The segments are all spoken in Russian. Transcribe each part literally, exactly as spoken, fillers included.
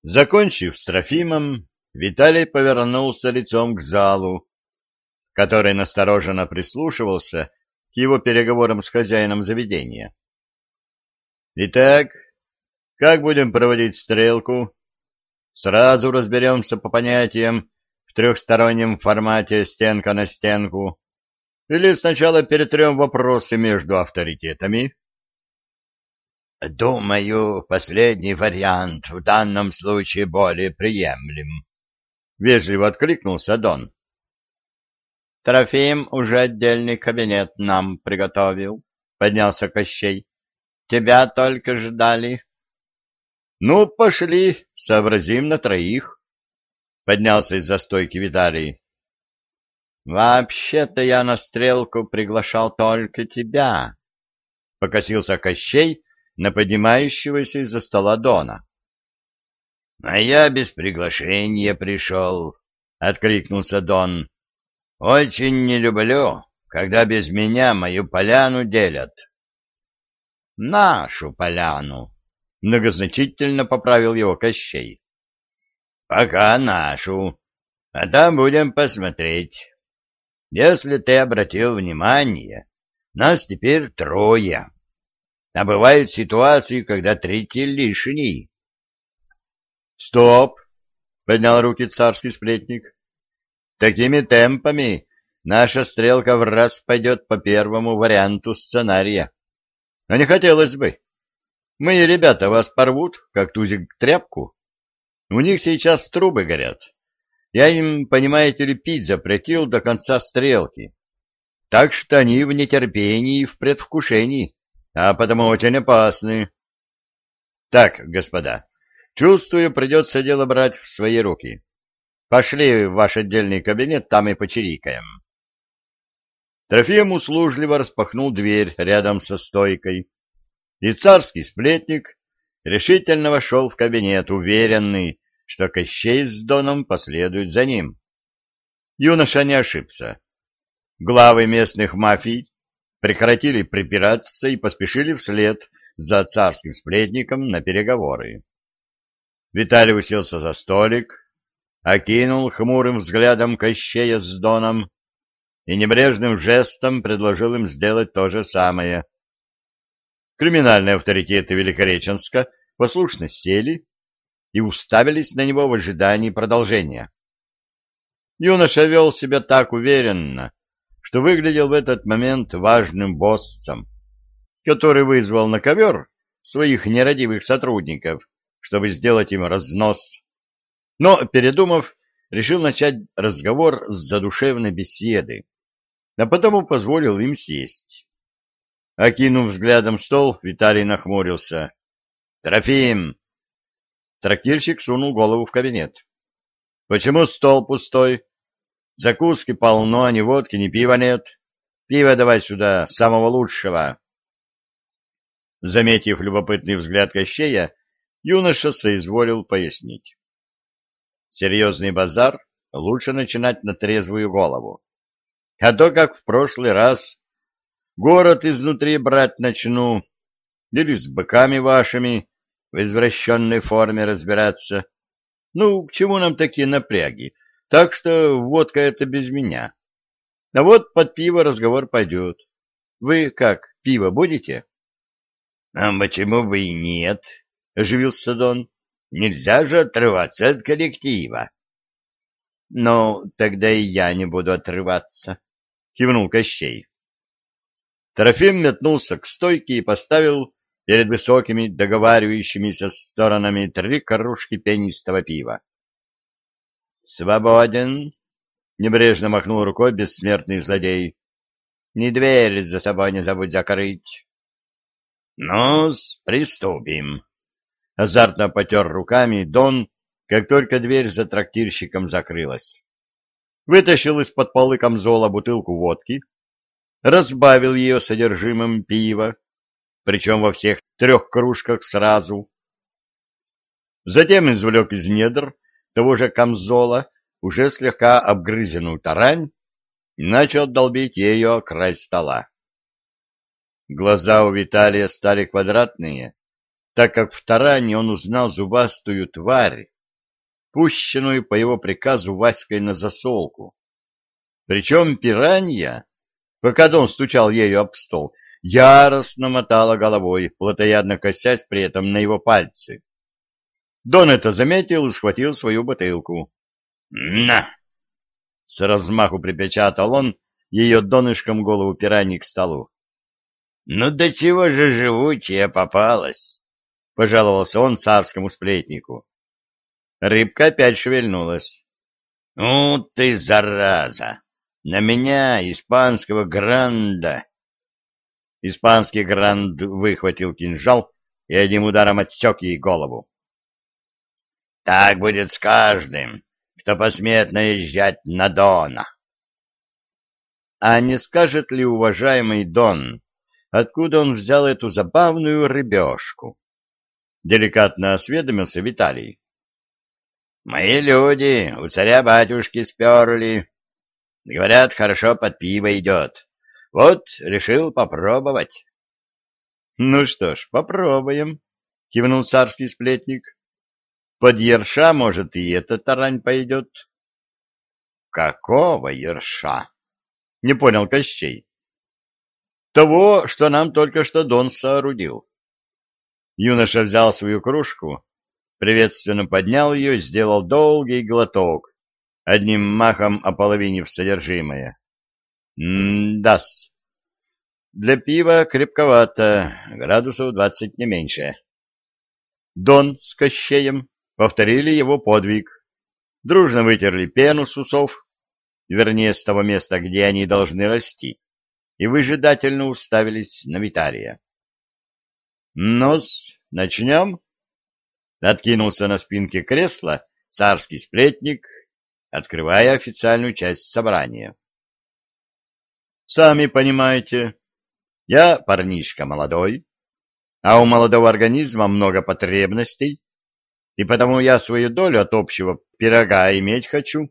Закончив с Трофимом, Виталий повернулся лицом к залу, который настороженно прислушивался к его переговорам с хозяином заведения. «Итак, как будем проводить стрелку? Сразу разберемся по понятиям в трехстороннем формате стенка на стенку, или сначала перетрем вопросы между авторитетами?» «Думаю, последний вариант в данном случае более приемлем», — вежливо откликнулся Дон. «Трофим уже отдельный кабинет нам приготовил», — поднялся Кощей. «Тебя только ждали». «Ну, пошли, сообразим на троих», — поднялся из-за стойки Виталий. «Вообще-то я на стрелку приглашал только тебя», — покосился Кощей на поднимающегося из-за стола Дона. — А я без приглашения пришел, — откликнулся Дон. — Очень не люблю, когда без меня мою поляну делят. — Нашу поляну, — многозначительно поправил его Кощей. — Пока нашу, а там будем посмотреть. Если ты обратил внимание, нас теперь трое. А бывают ситуации, когда третий лишний. — Стоп! — поднял руки царский сплетник. — Такими темпами наша стрелка в раз пойдет по первому варианту сценария. А не хотелось бы. Мои ребята вас порвут, как тузик тряпку. У них сейчас трубы горят. Я им, понимаете ли, пить запретил до конца стрелки. Так что они в нетерпении и в предвкушении. А потому очень опасны. Так, господа, чувствую, придется дело брать в свои руки. Пошли в ваш отдельный кабинет, там и почирикаем. Трофим услужливо распахнул дверь рядом со стойкой, и царский сплетник решительно вошел в кабинет, уверенный, что Кощей с Доном последуют за ним. Юноша не ошибся. Главы местных мафий прекратили припираться и поспешили вслед за царским сплетником на переговоры. Виталий уселся за столик, окинул хмурым взглядом Кощея с Доном и небрежным жестом предложил им сделать то же самое. Криминальные авторитеты Великореченска послушно сели и уставились на него в ожидании продолжения. Юноша вел себя так уверенно, что выглядел в этот момент важным боссом, который вызвал на ковер своих нерадивых сотрудников, чтобы сделать им разнос. Но, передумав, решил начать разговор с задушевной беседы, а потому позволил им сесть. Окинув взглядом стол, Виталий нахмурился. «Трофим!» Трактирщик сунул голову в кабинет. «Почему стол пустой? Закуски полно, ни водки, ни пива нет. Пиво давай сюда, самого лучшего». Заметив любопытный взгляд Кощея, юноша соизволил пояснить. Серьезный базар лучше начинать на трезвую голову. А то, как в прошлый раз, город изнутри брать начну, или с быками вашими в извращенной форме разбираться. Ну, к чему нам такие напряги? Так что водка — это без меня. А вот под пиво разговор пойдет. Вы как, пиво будете? — А почему бы и нет? — оживился Дон. — Нельзя же отрываться от коллектива. — Ну, тогда и я не буду отрываться, — кивнул Кощей. Трофим метнулся к стойке и поставил перед высокими договаривающимися сторонами три кружки пенистого пива. «Свободен!» — небрежно махнул рукой бессмертный злодей. «Ни дверь за собой не забудь закрыть». «Ну-с, приступим!» — азартно потер руками Дон, как только дверь за трактирщиком закрылась. Вытащил из-под полы камзола бутылку водки, разбавил ее содержимым пива, причем во всех трех кружках сразу. Затем извлек из недр того же камзола уже слегка обгрызенную тарань и начал долбить ее о край стола. Глаза у Виталия стали квадратные, так как в таране он узнал зубастую тварь, пущенную по его приказу Васькой на засолку. Причем пиранья, пока Дон стучал ею об стол, яростно мотала головой, плотоядно косясь при этом на его пальцы. Дон это заметил и схватил свою бутылку. «На!» — с размаху припечатал он ее донышком голову пираньи к столу. «Ну до чего же живучая попалась?» — пожаловался он царскому сплетнику. Рыбка опять шевельнулась. «Ну ты, зараза! На меня, испанского гранда!» Испанский гранд выхватил кинжал и одним ударом отсек ей голову. «Так будет с каждым, кто посмеет наезжать на Дона». А не скажет ли уважаемый Дон, откуда он взял эту забавную рыбешку? Деликатно осведомился Виталий. «Мои люди у царя-батюшки сперли. Говорят, хорошо под пиво идет. Вот, решил попробовать». «Ну что ж, попробуем», — кивнул царский сплетник. «Под ерша, может, и эта тарань пойдет». «Какого ерша?» — не понял Кощей. «Того, что нам только что Дон соорудил». Юноша взял свою кружку, приветственно поднял ее и сделал долгий глоток, одним махом ополовинив содержимое. «М-да-с. Для пива крепковато, градусов двадцать не меньше». Дон с Кощеем повторили его подвиг, дружно вытерли пену с усов, вернее, с того места, где они должны расти, и выжидательно уставились на Виталия. «Ну-с, начнем?» — откинулся на спинке кресла царский сплетник, открывая официальную часть собрания. «Сами понимаете, я парнишка молодой, а у молодого организма много потребностей, и потому я свою долю от общего пирога иметь хочу».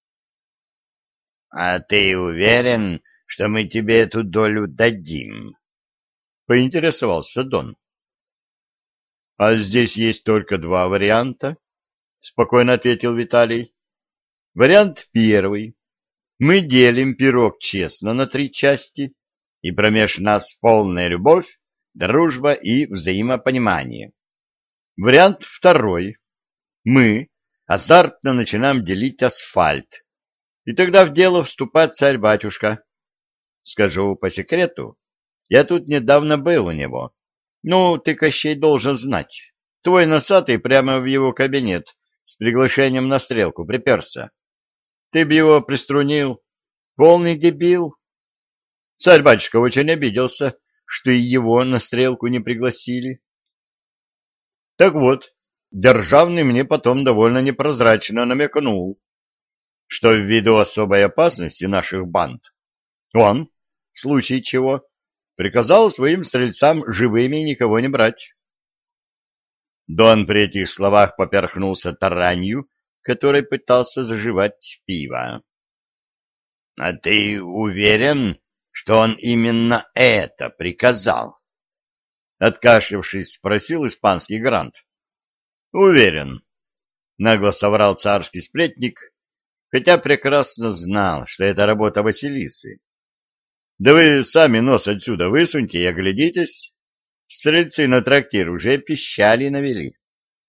«А ты уверен, что мы тебе эту долю дадим?» — поинтересовался Дон. «А здесь есть только два варианта», — спокойно ответил Виталий. «Вариант первый. Мы делим пирог честно на три части, и промеж нас полная любовь, дружба и взаимопонимание. Вариант второй. Мы азартно начинаем делить асфальт, и тогда в дело вступает царь-батюшка. Скажу по секрету, я тут недавно был у него. Ну, ты, Кощей, должен знать. Твой носатый прямо в его кабинет с приглашением на стрелку приперся. Ты б его приструнил. Полный дебил. Царь-батюшка очень обиделся, что и его на стрелку не пригласили. Так вот, державный мне потом довольно непрозрачно намекнул, что ввиду особой опасности наших банд он, в случае чего, приказал своим стрельцам живыми никого не брать. Дон при этих словах поперхнулся таранью, которой пытался заживать пиво. — А ты уверен, что он именно это приказал? — откашлявшись, спросил испанский грант. — Уверен, — нагло соврал царский сплетник, хотя прекрасно знал, что это работа Василисы. — Да вы сами нос отсюда высуньте и оглядитесь. Стрельцы на трактир уже пищали навели.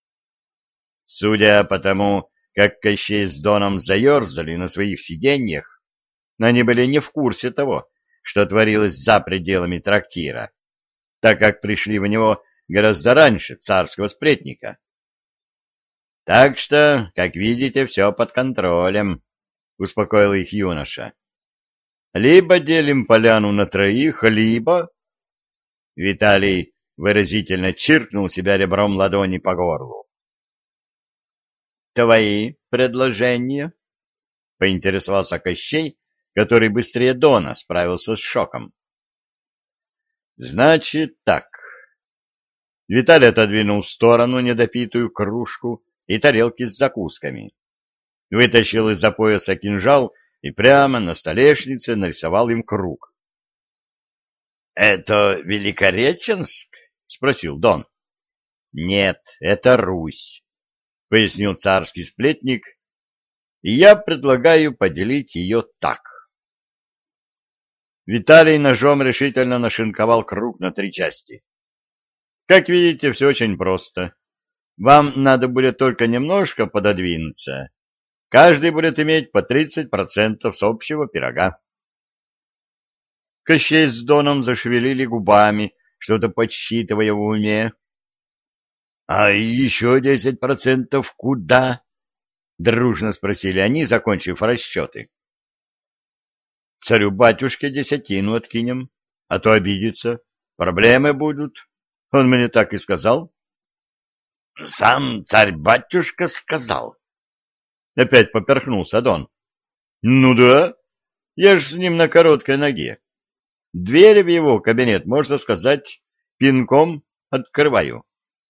Судя по тому, как Кощей с Доном заерзали на своих сиденьях, они были не в курсе того, что творилось за пределами трактира, так как пришли в него гораздо раньше царского сплетника. Так что, как видите, все под контролем, — успокоил их юноша. Либо делим поляну на троих, либо... Виталий выразительно чиркнул себя ребром ладони по горлу. «Твои предложения?» — поинтересовался Кощей, который быстрее Дона справился с шоком. «Значит так». Виталий отодвинул в сторону недопитую кружку и тарелки с закусками, вытащил из-за пояса кинжал и прямо на столешнице нарисовал им круг. — Это Великореченск? — спросил Дон. — Нет, это Русь. — пояснил царский сплетник, — и я предлагаю поделить ее так. Виталий ножом решительно нашинковал круг на три части. Как видите, все очень просто. Вам надо будет только немножко пододвинуться. Каждый будет иметь по тридцать процентов с общего пирога. Кощей с Доном зашевелили губами, что-то подсчитывая в уме. — А еще десять процентов куда? — дружно спросили они, закончив расчеты. — Царю-батюшке десятину откинем, а то обидится. Проблемы будут. Он мне так и сказал. — Сам царь-батюшка сказал. Опять поперхнулся Дон. — Ну да, я ж с ним на короткой ноге. Дверь в его кабинет, можно сказать, пинком открываю.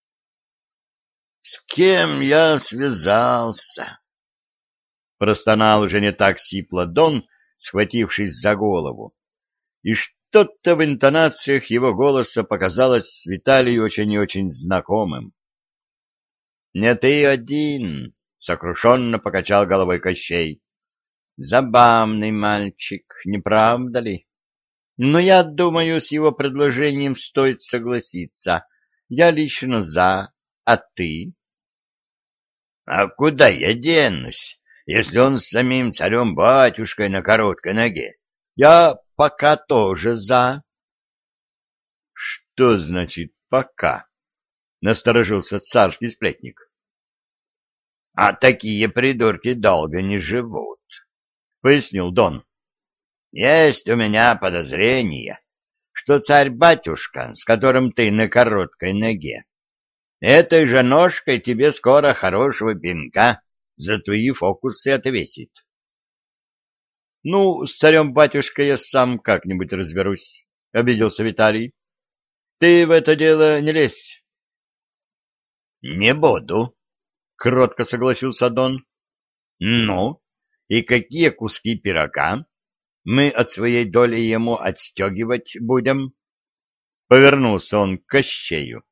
— С кем я связался? — простонал уже не так сипло Дон, схватившись за голову. И что-то в интонациях его голоса показалось Виталию очень и очень знакомым. — Не ты один, — сокрушенно покачал головой Кощей. — Забавный мальчик, не правда ли? Но я думаю, с его предложением стоит согласиться. Я лично за, а ты? — А куда я денусь, если он с самим царем-батюшкой на короткой ноге? Я пока тоже за. — Что значит «пока»? — насторожился царский сплетник. — А такие придурки долго не живут, — пояснил Дон. — Есть у меня подозрение, что царь-батюшка, с которым ты на короткой ноге, этой же ножкой тебе скоро хорошего пинка за твои фокусы отвесит. — Ну, с царем-батюшкой я сам как-нибудь разберусь, — обиделся Виталий. — Ты в это дело не лезь. — Не буду, — кротко согласился Дон. — Ну, и какие куски пирога мы от своей доли ему отстегивать будем? Повернулся он к Кощею.